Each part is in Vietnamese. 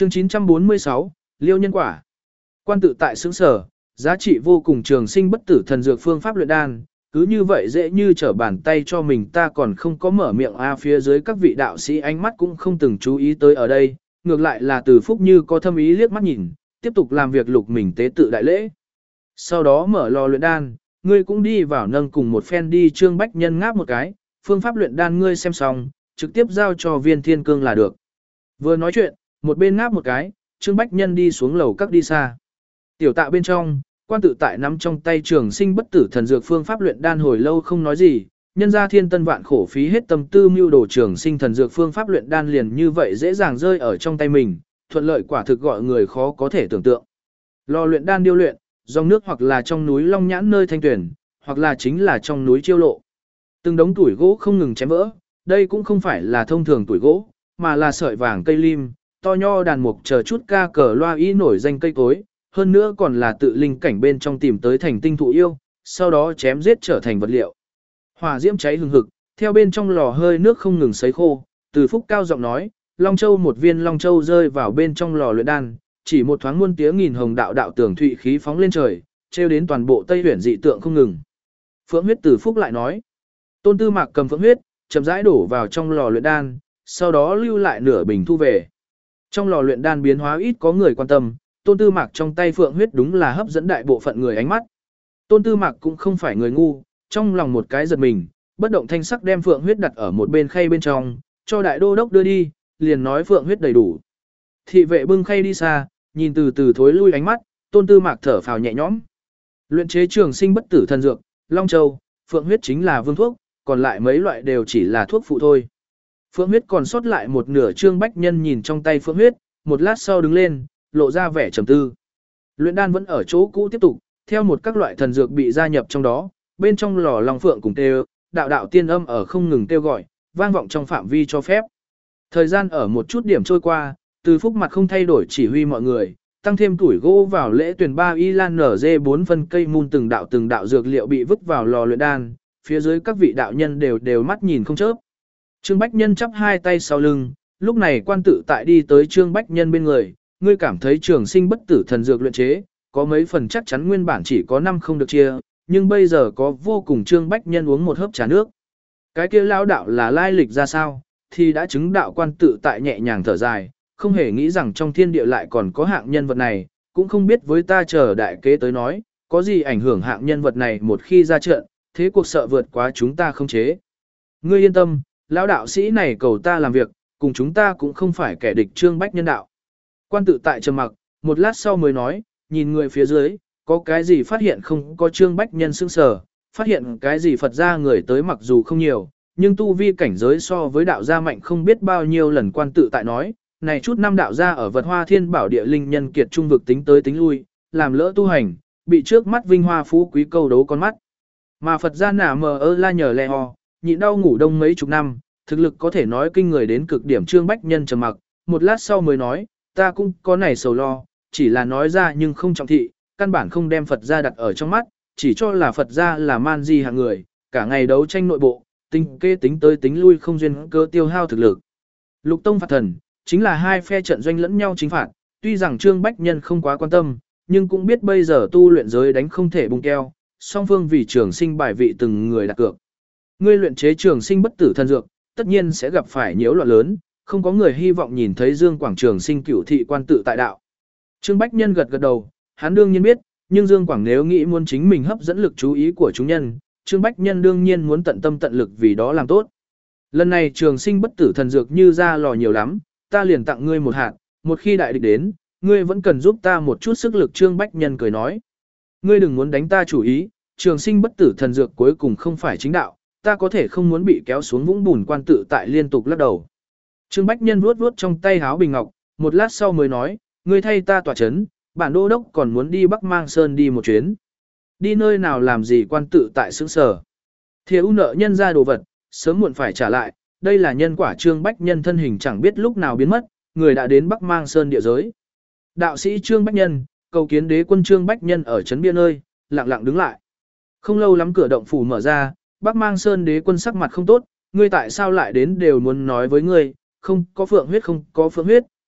Chương 946, Liêu nhân quả. Quan tự tại xứng sở, giá trị vô cùng trường sinh bất tử thần dược phương pháp luyện đan, cứ như vậy dễ như trở bàn tay cho mình, ta còn không có mở miệng phía dưới các vị đạo sĩ ánh mắt cũng không từng chú ý tới ở đây, ngược lại là Từ Phúc như có thâm ý liếc mắt nhìn, tiếp tục làm việc lục mình tế tự đại lễ. Sau đó mở lò luyện đan, ngươi cũng đi vào nâng cùng một phen đi. Trương Bách Nhân ngáp một cái, phương pháp luyện đan ngươi xem xong, trực tiếp giao cho Viên Thiên Cương là được. Vừa nói chuyện, một bên ngáp một cái, Trương Bách Nhân đi xuống lầu các đi xa. Tiểu tạ bên trong, quan tự tại nắm trong tay trường sinh bất tử thần dược phương pháp luyện đan hồi lâu không nói gì, nhân ra thiên tân vạn khổ phí hết tâm tư mưu đồ trường sinh thần dược phương pháp luyện đan liền như vậy dễ dàng rơi ở trong tay mình, thuận lợi quả thực gọi người khó có thể tưởng tượng. Lò luyện đan điêu luyện, dòng nước hoặc là trong núi Long Nhãn nơi thanh tuyển, hoặc là chính là trong núi Chiêu Lộ. Từng đống tuổi gỗ không ngừng chém vỡ, đây cũng không phải là thông thường tuổi gỗ, mà là sợi vàng cây lim, to nho đàn mục chờ chút ca cờ loa y nổi danh cây cối, hơn nữa còn là tự linh cảnh bên trong tìm tới thành tinh thụ yêu, sau đó chém giết trở thành vật liệu. Hỏa diễm cháy hừng hực, theo bên trong lò hơi nước không ngừng sấy khô, Từ Phúc cao giọng nói, Long Châu một viên Long Châu rơi vào bên trong lò luyện đan, chỉ một thoáng muôn tiếng nghìn hồng đạo đạo tường thụy khí phóng lên trời, treo đến toàn bộ Tây Huyền dị tượng không ngừng. Phượng huyết Từ Phúc lại nói, Tôn Tư Mạc cầm phượng huyết, chậm rãi đổ vào trong lò luyện đan, sau đó lưu lại nửa bình thu về. Trong lò luyện đan biến hóa ít có người quan tâm, Tôn Tư Mạc trong tay phượng huyết đúng là hấp dẫn đại bộ phận người ánh mắt. Tôn Tư Mạc cũng không phải người ngu, trong lòng một cái giật mình, bất động thanh sắc đem phượng huyết đặt ở một bên khay bên trong, cho đại đô đốc đưa đi, liền nói phượng huyết đầy đủ. Thị vệ bưng khay đi xa, nhìn từ từ thối lui ánh mắt, Tôn Tư Mạc thở phào nhẹ nhõm. Luyện chế trường sinh bất tử thần dược, Long Châu, phượng huyết chính là vương thuốc, còn lại mấy loại đều chỉ là thuốc phụ thôi. Phượng huyết còn sót lại một nửa. Trương Bách Nhân nhìn trong tay phượng huyết, một lát sau đứng lên, lộ ra vẻ trầm tư. Luyện đan vẫn ở chỗ cũ tiếp tục, theo một các loại thần dược bị gia nhập trong đó, bên trong lò long phượng cùng kêu, đạo đạo tiên âm ở không ngừng kêu gọi, vang vọng trong phạm vi cho phép. Thời gian ở một chút điểm trôi qua, Từ Phúc mặt không thay đổi chỉ huy mọi người, tăng thêm tuổi gỗ vào lễ tuyển 3 y lan nở dê 4 phân cây mun từng đạo dược liệu bị vứt vào lò luyện đan, phía dưới các vị đạo nhân đều mắt nhìn không chớp. Trương Bách Nhân chắp hai tay sau lưng, lúc này quan tự tại đi tới Trương Bách Nhân bên người, ngươi cảm thấy trường sinh bất tử thần dược luyện chế, có mấy phần chắc chắn nguyên bản chỉ có 5 không được chia, nhưng bây giờ có vô cùng. Trương Bách Nhân uống một hớp trà nước. Cái kia lão đạo là lai lịch ra sao, thì đã chứng đạo. Quan tự tại nhẹ nhàng thở dài, không hề nghĩ rằng trong thiên địa lại còn có hạng nhân vật này, cũng không biết với ta chờ đại kế tới nói, có gì ảnh hưởng hạng nhân vật này một khi ra trận, thế cuộc sợ vượt quá chúng ta không chế. Ngươi yên tâm, lão đạo sĩ này cầu ta làm việc, cùng chúng ta cũng không phải kẻ địch. Trương Bách Nhân đạo. Quan tự tại trầm mặc, một lát sau mới nói, nhìn người phía dưới, có cái gì phát hiện không? Có. Trương Bách Nhân sững sờ, phát hiện cái gì? Phật gia người tới mặc dù không nhiều, nhưng tu vi cảnh giới so với đạo gia mạnh không biết bao nhiêu lần. Quan tự tại nói, này chút năm đạo gia ở Vật Hoa Thiên Bảo địa linh nhân kiệt trung vực tính tới tính lui, làm lỡ tu hành, bị trước mắt vinh hoa phú quý câu đấu con mắt. Mà Phật gia nả mờ ơ la nhờ lẹ ho, nhịn đau ngủ đông mấy chục năm, thực lực có thể nói kinh người đến cực điểm. Trương Bách Nhân trầm mặc, một lát sau mới nói, ta cũng có này sầu lo, chỉ là nói ra nhưng không trọng thị, căn bản không đem Phật gia đặt ở trong mắt, chỉ cho là Phật gia là man di hạng người, cả ngày đấu tranh nội bộ, tính kê tính tới tính lui không duyên cơ tiêu hao thực lực. Lục tông phạt thần, chính là hai phe trận doanh lẫn nhau chính phạt, tuy rằng Trương Bách Nhân không quá quan tâm, nhưng cũng biết bây giờ tu luyện giới đánh không thể bung keo, song phương vì trường sinh bài vị từng người đặt cược. Ngươi luyện chế trường sinh bất tử thần dược, tất nhiên sẽ gặp phải nhiễu loạn lớn, không có người hy vọng nhìn thấy Dương Quảng Trường sinh cửu thị quan tự tại đạo. Trương Bách Nhân gật gật đầu, hắn đương nhiên biết, nhưng Dương Quảng nếu nghĩ muốn chính mình hấp dẫn lực chú ý của chúng nhân, Trương Bách Nhân đương nhiên muốn tận tâm tận lực vì đó làm tốt. Lần này trường sinh bất tử thần dược như ra lò nhiều lắm, ta liền tặng ngươi một hạt, một khi đại địch đến, ngươi vẫn cần giúp ta một chút sức lực. Trương Bách Nhân cười nói, ngươi đừng muốn đánh ta chủ ý, trường sinh bất tử thần dược cuối cùng không phải chính đạo, ta có thể không muốn bị kéo xuống vũng bùn. Quan tự tại liên tục lắc đầu. Trương Bách Nhân vuốt vuốt trong tay háo bình ngọc, một lát sau mới nói, ngươi thay ta tỏa chấn, bản đô đốc còn muốn đi Bắc Mang Sơn đi một chuyến. Đi nơi nào làm gì? Quan tự tại sững sờ. Thiếu nợ nhân ra đồ vật, sớm muộn phải trả lại, đây là nhân quả. Trương Bách Nhân thân hình chẳng biết lúc nào biến mất, người đã đến Bắc Mang Sơn địa giới. Đạo sĩ Trương Bách Nhân, cầu kiến đế quân. Trương Bách Nhân ở trấn biên ơi, lặng lặng đứng lại. Không lâu lắm cửa động phủ mở ra, Bắc Mang Sơn đế quân sắc mặt không tốt, ngươi tại sao lại đến? Đều muốn nói với ngươi, không có phượng huyết, không có phượng huyết,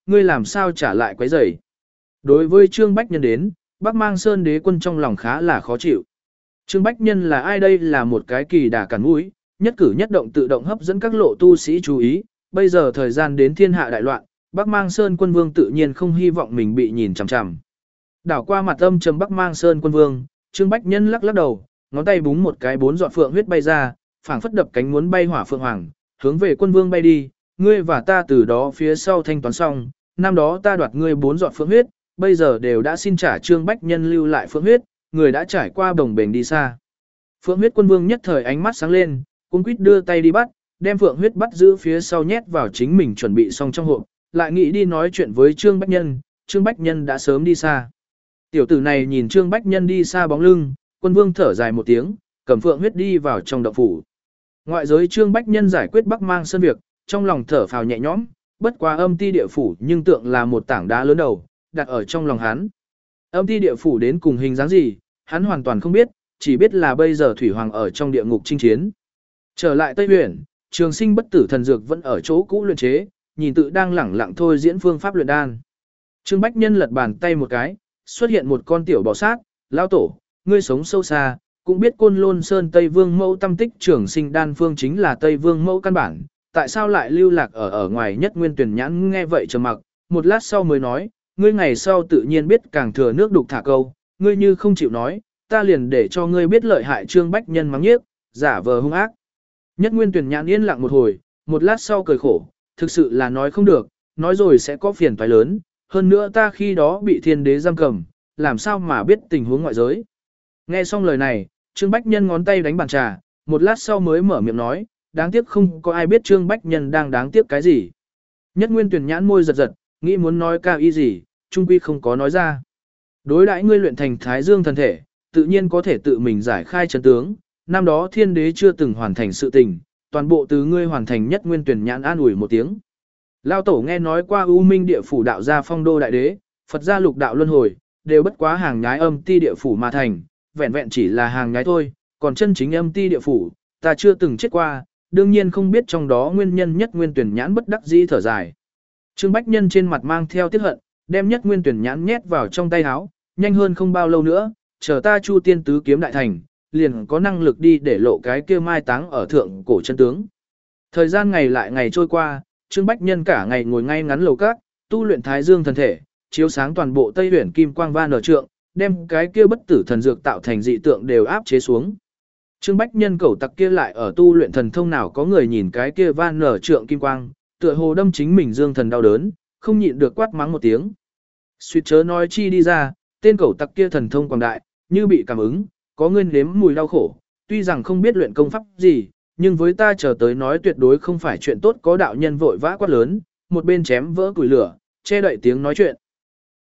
ngươi làm sao trả lại quấy rầy. Đối với Trương Bách Nhân đến, Bắc Mang Sơn đế quân trong lòng khá là khó chịu. Trương Bách Nhân là ai đây, là một cái kỳ đà cản mũi, nhất cử nhất động tự động hấp dẫn các lộ tu sĩ chú ý, bây giờ thời gian đến thiên hạ đại loạn, Bắc Mang Sơn quân vương tự nhiên không hy vọng mình bị nhìn chằm chằm. Đảo qua mặt âm trầm Bắc Mang Sơn quân vương, Trương Bách Nhân lắc lắc đầu, ngón tay búng một cái 4 giọt phượng huyết bay ra, phảng phất đập cánh muốn bay hỏa phượng hoàng, hướng về quân vương bay đi, ngươi và ta từ đó phía sau thanh toán xong, năm đó ta đoạt ngươi 4 giọt phượng huyết, bây giờ đều đã xin trả. Trương Bách Nhân lưu lại phượng huyết, người đã trải qua bồng bềnh đi xa. Phượng huyết quân vương nhất thời ánh mắt sáng lên, cuống quýt đưa tay đi bắt, đem phượng huyết bắt giữ phía sau nhét vào chính mình chuẩn bị xong trong hộp, lại nghĩ đi nói chuyện với Trương Bách Nhân, Trương Bách Nhân đã sớm đi xa. Tiểu tử này nhìn Trương Bách Nhân đi xa bóng lưng, quân vương thở dài một tiếng, cầm phượng huyết đi vào trong động phủ. Ngoại giới Trương Bách Nhân giải quyết Bắc Mang Sơn việc, trong lòng thở phào nhẹ nhõm, bất quá âm ti địa phủ nhưng tượng là một tảng đá lớn đầu, đặt ở trong lòng hắn. Âm ti địa phủ đến cùng hình dáng gì, hắn hoàn toàn không biết, chỉ biết là bây giờ Thủy Hoàng ở trong địa ngục chinh chiến. Trở lại Tây Huyền, Trường Sinh bất tử thần dược vẫn ở chỗ cũ luyện chế, nhìn tự đang lẳng lặng thôi diễn phương pháp luyện đan. Trương Bách Nhân lật bàn tay một cái, xuất hiện một con tiểu bò sát, lão tổ, ngươi sống sâu xa, cũng biết Côn Lôn Sơn Tây Vương Mẫu tâm tích Trường Sinh đan phương chính là Tây Vương Mẫu căn bản, tại sao lại lưu lạc ở ngoài Nhất Nguyên Tuyển Nhãn. Nghe vậy trầm mặc, một lát sau mới nói, ngươi ngày sau tự nhiên biết càng thừa nước đục thả câu, ngươi như không chịu nói, ta liền để cho ngươi biết lợi hại. Trương Bách Nhân mắng nhiếc, giả vờ hung ác. Nhất Nguyên Tuyển Nhãn yên lặng một hồi, một lát sau cười khổ, thực sự là nói không được, nói rồi sẽ có phiền toái lớn, hơn nữa ta khi đó bị thiên đế giam cầm, làm sao mà biết tình huống ngoại giới. Nghe xong lời này, Trương Bách Nhân ngón tay đánh bàn trà, một lát sau mới mở miệng nói, đáng tiếc không có ai biết Trương Bách Nhân đang đáng tiếc cái gì. Nhất Nguyên Tuyển Nhãn môi giật giật, nghĩ muốn nói cao ý gì, trung quy không có nói ra. Đối đãi ngươi luyện thành Thái Dương thần thể, tự nhiên có thể tự mình giải khai chân tướng, năm đó thiên đế chưa từng hoàn thành sự tình, toàn bộ từ ngươi hoàn thành. Nhất Nguyên Tuyển Nhãn an ủi một tiếng. Lao tổ nghe nói qua U Minh địa phủ đạo gia phong đô đại đế, Phật gia lục đạo luân hồi, đều bất quá hàng nhái âm ti địa phủ mà thành, vẹn vẹn chỉ là hàng nhái thôi, còn chân chính âm ti địa phủ, ta chưa từng chết qua, đương nhiên không biết trong đó nguyên nhân. Nhất Nguyên Tuyển Nhãn bất đắc dĩ thở dài. Trương Bách Nhân trên mặt mang theo tiếc hận, đem Nhất Nguyên Tuyển Nhãn nhét vào trong tay áo, nhanh hơn không bao lâu nữa, chờ ta Chu Tiên tứ kiếm đại thành, liền có năng lực đi để lộ cái kia mai táng ở thượng cổ chân tướng. Thời gian ngày lại ngày trôi qua, Trương Bách Nhân cả ngày ngồi ngay ngắn lầu các, tu luyện Thái Dương thần thể, chiếu sáng toàn bộ Tây Huyền kim quang van ở trượng, đem cái kia bất tử thần dược tạo thành dị tượng đều áp chế xuống. Trương Bách Nhân cẩu tặc kia lại ở tu luyện thần thông nào có người nhìn cái kia van nở trượng kim quang, tựa hồ đâm chính mình dương thần đau đớn, không nhịn được quát mắng một tiếng. Suýt chớ nói chi đi ra, tên cẩu tặc kia thần thông quảng đại, như bị cảm ứng, có nguyên nếm mùi đau khổ, tuy rằng không biết luyện công pháp gì, nhưng với ta chờ tới nói tuyệt đối không phải chuyện tốt. Có đạo nhân vội vã quát lớn, một bên chém vỡ củi lửa, che đậy tiếng nói chuyện,